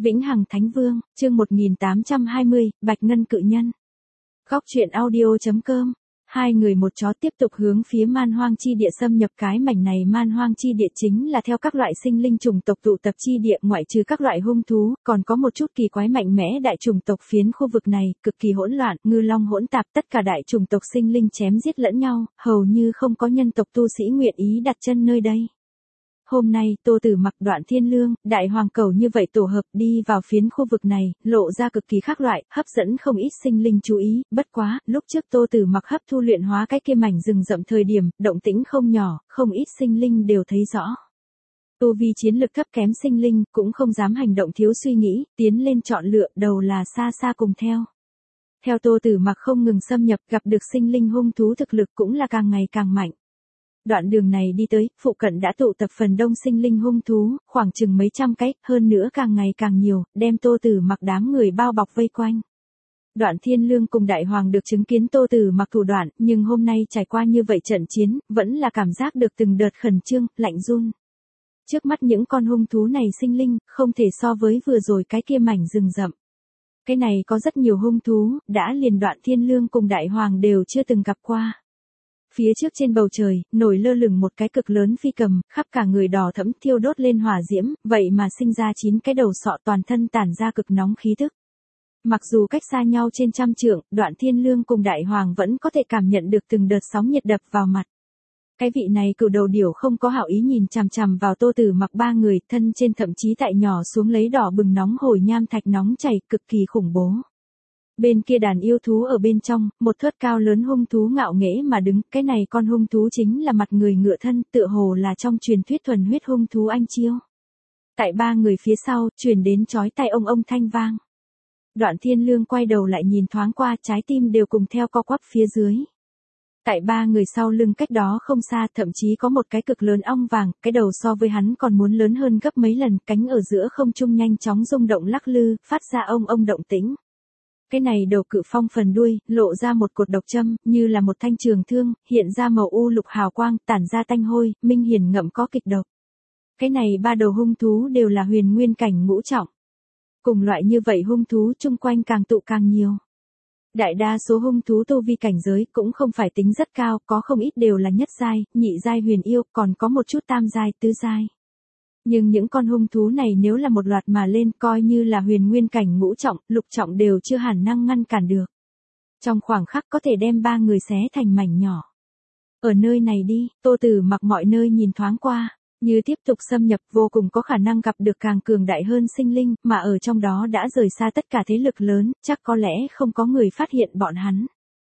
Vĩnh Hằng Thánh Vương, chương 1820, Bạch Ngân Cự Nhân. Góc truyện audio.com. Hai người một chó tiếp tục hướng phía man hoang chi địa xâm nhập. Cái mảnh này man hoang chi địa chính là theo các loại sinh linh chủng tộc tụ tập chi địa, ngoại trừ các loại hung thú, còn có một chút kỳ quái mạnh mẽ đại chủng tộc. Phiến khu vực này cực kỳ hỗn loạn, ngư long hỗn tạp, tất cả đại chủng tộc sinh linh chém giết lẫn nhau, hầu như không có nhân tộc tu sĩ nguyện ý đặt chân nơi đây. Hôm nay, Tô Tử Mặc, Đoạn Thiên Lương, Đại Hoàng Cẩu như vậy tổ hợp đi vào phiến khu vực này, lộ ra cực kỳ khác loại, hấp dẫn không ít sinh linh chú ý. Bất quá, lúc trước Tô Tử Mặc hấp thu luyện hóa cái kia mảnh rừng rậm thời điểm, động tĩnh không nhỏ, không ít sinh linh đều thấy rõ. Tu vi chiến lực thấp kém sinh linh, cũng không dám hành động thiếu suy nghĩ, tiến lên chọn lựa, đầu là xa xa cùng theo. Theo Tô Tử Mặc không ngừng xâm nhập, gặp được sinh linh hung thú thực lực cũng là càng ngày càng mạnh. Đoạn đường này đi tới, phụ cận đã tụ tập phần đông sinh linh hung thú, khoảng chừng mấy trăm cái, hơn nữa càng ngày càng nhiều, đem Tô Tử Mặc đám người bao bọc vây quanh. Đoạn Thiên Lương cùng Đại Hoàng được chứng kiến Tô Tử Mặc thủ đoạn, nhưng hôm nay trải qua như vậy trận chiến, vẫn là cảm giác được từng đợt khẩn trương, lạnh run. Trước mắt những con hung thú này sinh linh, không thể so với vừa rồi cái kia mảnh rừng rậm. Cái này có rất nhiều hung thú, đã liền Đoạn Thiên Lương cùng Đại Hoàng đều chưa từng gặp qua. Phía trước trên bầu trời, nổi lơ lửng một cái cực lớn phi cầm, khắp cả người đỏ thẫm thiêu đốt lên hỏa diễm, vậy mà sinh ra 9 cái đầu sọ, toàn thân tản ra cực nóng khí tức. Mặc dù cách xa nhau trên trăm trượng, Đoạn Thiên Lương cùng Đại Hoàng vẫn có thể cảm nhận được từng đợt sóng nhiệt đập vào mặt. Cái vị này cửu đầu điểu không có hảo ý nhìn chằm chằm vào Tô Tử Mặc ba người, thân trên thậm chí tại nhỏ xuống lấy đỏ bừng nóng hổi nham thạch nóng chảy, cực kỳ khủng bố. Bên kia đàn yêu thú ở bên trong, một thớt cao lớn hung thú ngạo nghễ mà đứng, cái này con hung thú chính là mặt người ngựa thân, tựa hồ là trong truyền thuyết thuần huyết hung thú Anh Chiêu. Tại ba người phía sau, truyền đến chói tai ông thanh vang. Đoạn Thiên Lương quay đầu lại nhìn thoáng qua, trái tim đều cùng theo co quắp phía dưới. Tại ba người sau lưng cách đó không xa, thậm chí có một cái cực lớn ong vàng, cái đầu so với hắn còn muốn lớn hơn gấp mấy lần, cánh ở giữa không trung nhanh chóng rung động lắc lư, phát ra ông động tĩnh. Cái này đầu cự phong phần đuôi, lộ ra một cột độc châm, như là một thanh trường thương, hiện ra màu u lục hào quang, tản ra tanh hôi, minh hiển ngậm có kịch độc. Cái này ba đầu hung thú đều là huyền nguyên cảnh ngũ trọng. Cùng loại như vậy hung thú chung quanh càng tụ càng nhiều. Đại đa số hung thú tu vi cảnh giới cũng không phải tính rất cao, có không ít đều là nhất giai, nhị giai huyền yêu, còn có một chút tam giai, tứ giai. Nhưng những con hung thú này nếu là một loạt mà lên, coi như là huyền nguyên cảnh ngũ trọng, lục trọng đều chưa hẳn năng ngăn cản được. Trong khoảng khắc có thể đem ba người xé thành mảnh nhỏ. Ở nơi này đi, Tô Tử Mặc mọi nơi nhìn thoáng qua, như tiếp tục xâm nhập vô cùng có khả năng gặp được càng cường đại hơn sinh linh, mà ở trong đó đã rời xa tất cả thế lực lớn, chắc có lẽ không có người phát hiện bọn hắn.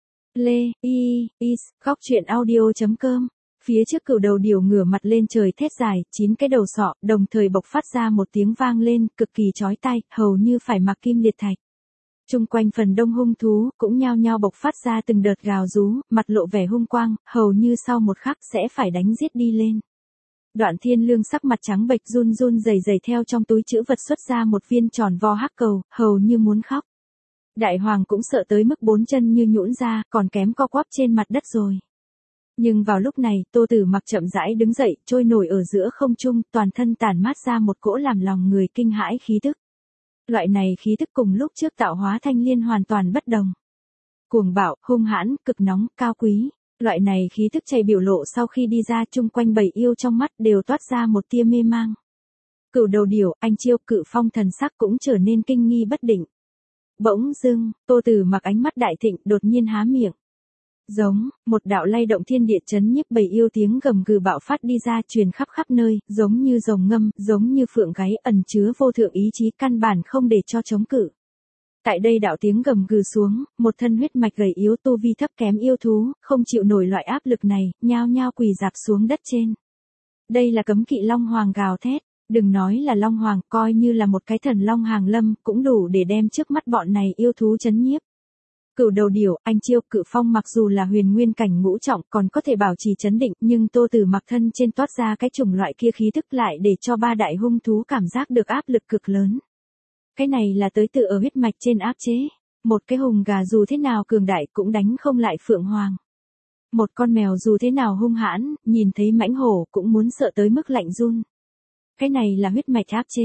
Góc truyện audio.com. Phía trước cửu đầu điểu ngửa mặt lên trời thét dài, 9 cái đầu sọ, đồng thời bộc phát ra một tiếng vang lên, cực kỳ chói tai, hầu như phải mặc kim liệt thạch. Trung quanh phần đông hung thú, cũng nhao nhao bộc phát ra từng đợt gào rú, mặt lộ vẻ hung quang, hầu như sau một khắc sẽ phải đánh giết đi lên. Đoạn Thiên Lương sắc mặt trắng bệch run rẩy theo trong túi trữ vật xuất ra một viên tròn vo hắc cầu, hầu như muốn khóc. Đại Hoàng cũng sợ tới mức bốn chân như nhũn ra, còn kém co quắp trên mặt đất rồi. Nhưng vào lúc này, Tô Tử Mặc chậm rãi đứng dậy, trôi nổi ở giữa không trung, toàn thân tản mát ra một cỗ làm lòng người kinh hãi khí tức. Loại này khí tức cùng lúc trước tạo hóa thanh liên hoàn toàn bất đồng. Cuồng bạo, hung hãn, cực nóng, cao quý. Loại này khí tức chảy biểu lộ sau khi đi ra, chung quanh bầy yêu trong mắt đều toát ra một tia mê mang. Cửu đầu điểu, Anh Chiêu, Cự Phong thần sắc cũng trở nên kinh nghi bất định. Bỗng dưng, Tô Tử Mặc ánh mắt đại thịnh, đột nhiên há miệng. Giống, một đạo lay động thiên địa chấn nhiếp bầy yêu tiếng gầm gừ bạo phát đi ra, truyền khắp nơi, giống như rồng ngâm, giống như phượng gáy, ẩn chứa vô thượng ý chí, căn bản không để cho chống cự. Tại đây đạo tiếng gầm gừ xuống, một thân huyết mạch gầy yếu tu vi thấp kém yêu thú, không chịu nổi loại áp lực này, nhao nhao quỳ rạp xuống đất trên. Đây là cấm kỵ Long Hoàng gào thét, đừng nói là Long Hoàng, coi như là một cái thần Long hàng lâm, cũng đủ để đem trước mắt bọn này yêu thú chấn nhiếp. Cửu đầu điểu, Anh Chiêu, Cự Phong mặc dù là huyền nguyên cảnh ngũ trọng còn có thể bảo trì chấn định, nhưng Tô Tử Mặc thân trên toát ra cái chủng loại kia khí tức lại để cho ba đại hung thú cảm giác được áp lực cực lớn. Cái này là tới tự ở huyết mạch trên áp chế. Một cái hùng gà dù thế nào cường đại cũng đánh không lại Phượng Hoàng. Một con mèo dù thế nào hung hãn, nhìn thấy mãnh hổ cũng muốn sợ tới mức lạnh run. Cái này là huyết mạch áp chế.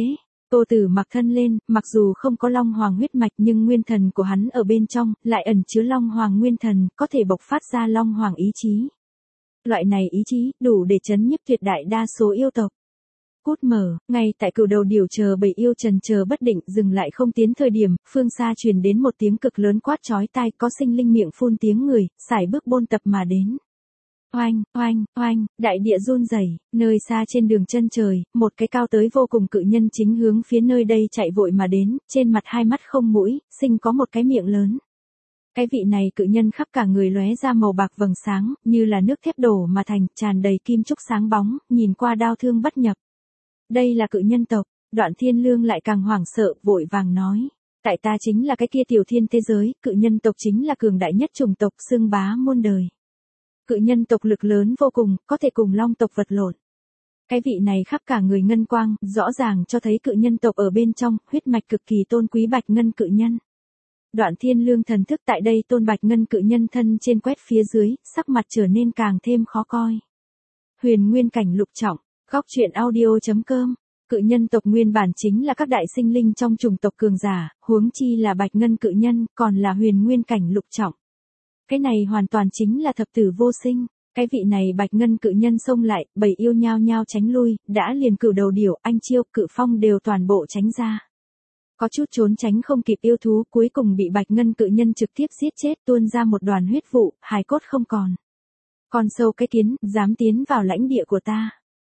Tô Tử Mặc thân lên, mặc dù không có Long Hoàng huyết mạch nhưng nguyên thần của hắn ở bên trong, lại ẩn chứa Long Hoàng nguyên thần, có thể bộc phát ra Long Hoàng ý chí. Loại này ý chí, đủ để chấn nhiếp tuyệt đại đa số yêu tộc. Cút mở, ngay tại Cửu Đầu Điểu chờ bầy yêu trần chờ bất định dừng lại không tiến thời điểm, phương xa truyền đến một tiếng cực lớn quát chói tai, có sinh linh miệng phun tiếng người, sải bước bôn tập mà đến. Oanh, oanh, oanh, đại địa run rẩy, nơi xa trên đường chân trời, một cái cao tới vô cùng cự nhân chính hướng phía nơi đây chạy vội mà đến, trên mặt hai mắt không mũi, sinh có một cái miệng lớn. Cái vị này cự nhân khắp cả người lóe ra màu bạc vầng sáng, như là nước thép đổ mà thành, tràn đầy kim trúc sáng bóng, nhìn qua đao thương bất nhập. Đây là cự nhân tộc. Đoạn Thiên Lương lại càng hoảng sợ, vội vàng nói. Tại ta chính là cái kia tiểu thiên thế giới, cự nhân tộc chính là cường đại nhất chủng tộc xưng bá muôn đời. Cự nhân tộc lực lớn vô cùng, có thể cùng long tộc vật lộn. Cái vị này khắp cả người ngân quang, rõ ràng cho thấy cự nhân tộc ở bên trong, huyết mạch cực kỳ tôn quý bạch ngân cự nhân. Đoạn Thiên Lương thần thức tại đây tôn bạch ngân cự nhân thân trên quét phía dưới, sắc mặt trở nên càng thêm khó coi. Huyền nguyên cảnh lục trọng. Góc truyện audio.com. Cự nhân tộc nguyên bản chính là các đại sinh linh trong chủng tộc cường giả, huống chi là bạch ngân cự nhân, còn là huyền nguyên cảnh lục trọng. Cái này hoàn toàn chính là thập tử vô sinh. Cái vị này bạch ngân cự nhân xông lại, bầy yêu nhao nhao tránh lui, đã liền Cửu Đầu Điểu, Anh Chiêu, Cự Phong đều toàn bộ tránh ra. Có chút trốn tránh không kịp yêu thú, cuối cùng bị bạch ngân cự nhân trực tiếp giết chết, tuôn ra một đoàn huyết vụ, hài cốt không còn. Còn sâu cái kiến, dám tiến vào lãnh địa của ta.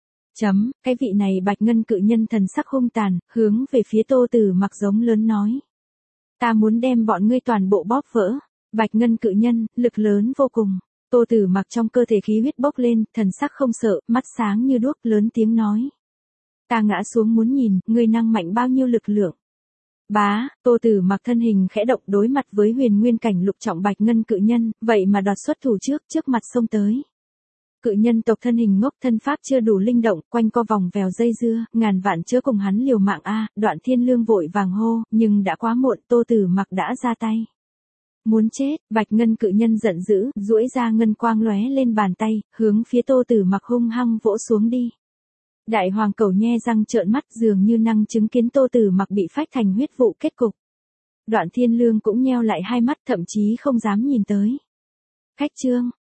Cái vị này bạch ngân cự nhân thần sắc hung tàn, hướng về phía Tô Tử Mặc giống lớn nói. Ta muốn đem bọn ngươi toàn bộ bóp vỡ. Bạch ngân cự nhân, lực lớn vô cùng. Tô Tử Mặc trong cơ thể khí huyết bốc lên, thần sắc không sợ, mắt sáng như đuốc, lớn tiếng nói. Ta ngã xuống muốn nhìn, ngươi năng mạnh bao nhiêu lực lượng. Bá, Tô Tử Mặc thân hình khẽ động đối mặt với huyền nguyên cảnh lục trọng bạch ngân cự nhân, vậy mà đoạt xuất thủ trước mặt xông tới. Cự nhân tộc thân hình ngốc thân pháp chưa đủ linh động, quanh co vòng vèo dây dưa, ngàn vạn chớ cùng hắn liều mạng a. Đoạn Thiên Lương vội vàng hô, nhưng đã quá muộn, Tô Tử Mặc đã ra tay. Muốn chết, bạch ngân cự nhân giận dữ, duỗi ra ngân quang lóe lên bàn tay, hướng phía Tô Tử Mặc hung hăng vỗ xuống đi. Đại hoàng cẩu nhe răng trợn mắt dường như năng chứng kiến Tô Tử Mặc bị phách thành huyết vụ kết cục. Đoạn Thiên Lương cũng nheo lại hai mắt thậm chí không dám nhìn tới. Khách trương.